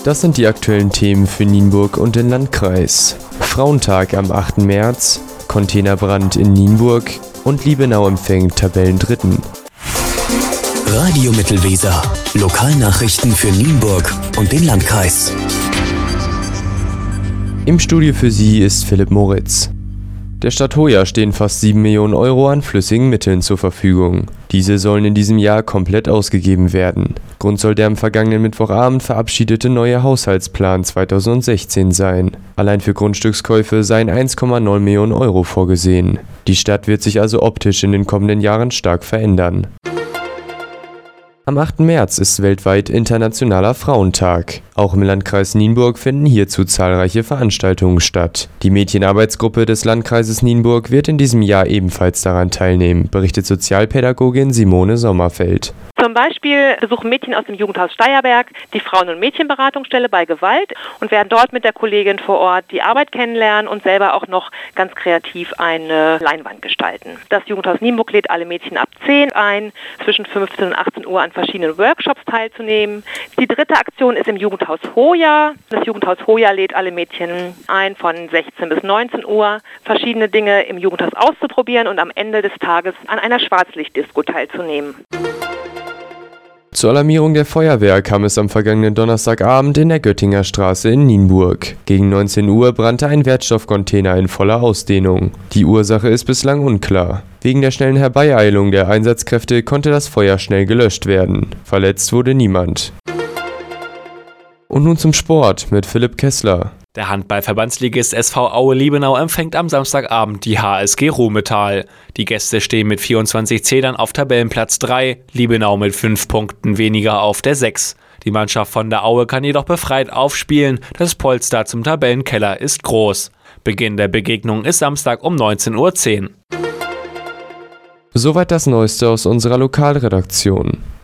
Das sind die aktuellen Themen für Nienburg und den Landkreis. Frauentag am 8. März, Containerbrand in Nienburg und Liebenau empfängt Tabellendritten. Radio Mittelweser. Lokalnachrichten für Nienburg und den Landkreis. Im Studio für Sie ist Philipp Moritz. Der Stadt Hoya stehen fast 7 Millionen Euro an flüssigen Mitteln zur Verfügung. Diese sollen in diesem Jahr komplett ausgegeben werden. Grund soll der am vergangenen Mittwochabend verabschiedete neue Haushaltsplan 2016 sein. Allein für Grundstückskäufe seien 1,9 Millionen Euro vorgesehen. Die Stadt wird sich also optisch in den kommenden Jahren stark verändern. Am 8. März ist weltweit Internationaler Frauentag. Auch im Landkreis Nienburg finden hierzu zahlreiche Veranstaltungen statt. Die Mädchenarbeitsgruppe des Landkreises Nienburg wird in diesem Jahr ebenfalls daran teilnehmen, berichtet Sozialpädagogin Simone Sommerfeld. Zum Beispiel besuchen Mädchen aus dem Jugendhaus Steierberg die Frauen- und Mädchenberatungsstelle bei Gewalt und werden dort mit der Kollegin vor Ort die Arbeit kennenlernen und selber auch noch ganz kreativ eine Leinwand gestalten. Das Jugendhaus Nienburg lädt alle Mädchen ab 10 ein, zwischen 15 und 18 Uhr an verschiedenen Workshops teilzunehmen. Die dritte Aktion ist im Jugendhaus Hoya. Das Jugendhaus Hoya lädt alle Mädchen ein, von 16 bis 19 Uhr verschiedene Dinge im Jugendhaus auszuprobieren und am Ende des Tages an einer Schwarzlichtdisco teilzunehmen. Zur Alarmierung der Feuerwehr kam es am vergangenen Donnerstagabend in der Göttinger Straße in Nienburg. Gegen 19 Uhr brannte ein Wertstoffcontainer in voller Ausdehnung. Die Ursache ist bislang unklar. Wegen der schnellen Herbeieilung der Einsatzkräfte konnte das Feuer schnell gelöscht werden. Verletzt wurde niemand. Und nun zum Sport mit Philipp Kessler. Der Handball-Verbandsligist SV Aue Liebenau empfängt am Samstagabend die HSG Ruhmettal. Die Gäste stehen mit 24 Zählern auf Tabellenplatz 3, Liebenau mit 5 Punkten weniger auf der 6. Die Mannschaft von der Aue kann jedoch befreit aufspielen, das Polster zum Tabellenkeller ist groß. Beginn der Begegnung ist Samstag um 19:10 Uhr. Soweit das Neueste aus unserer Lokalredaktion.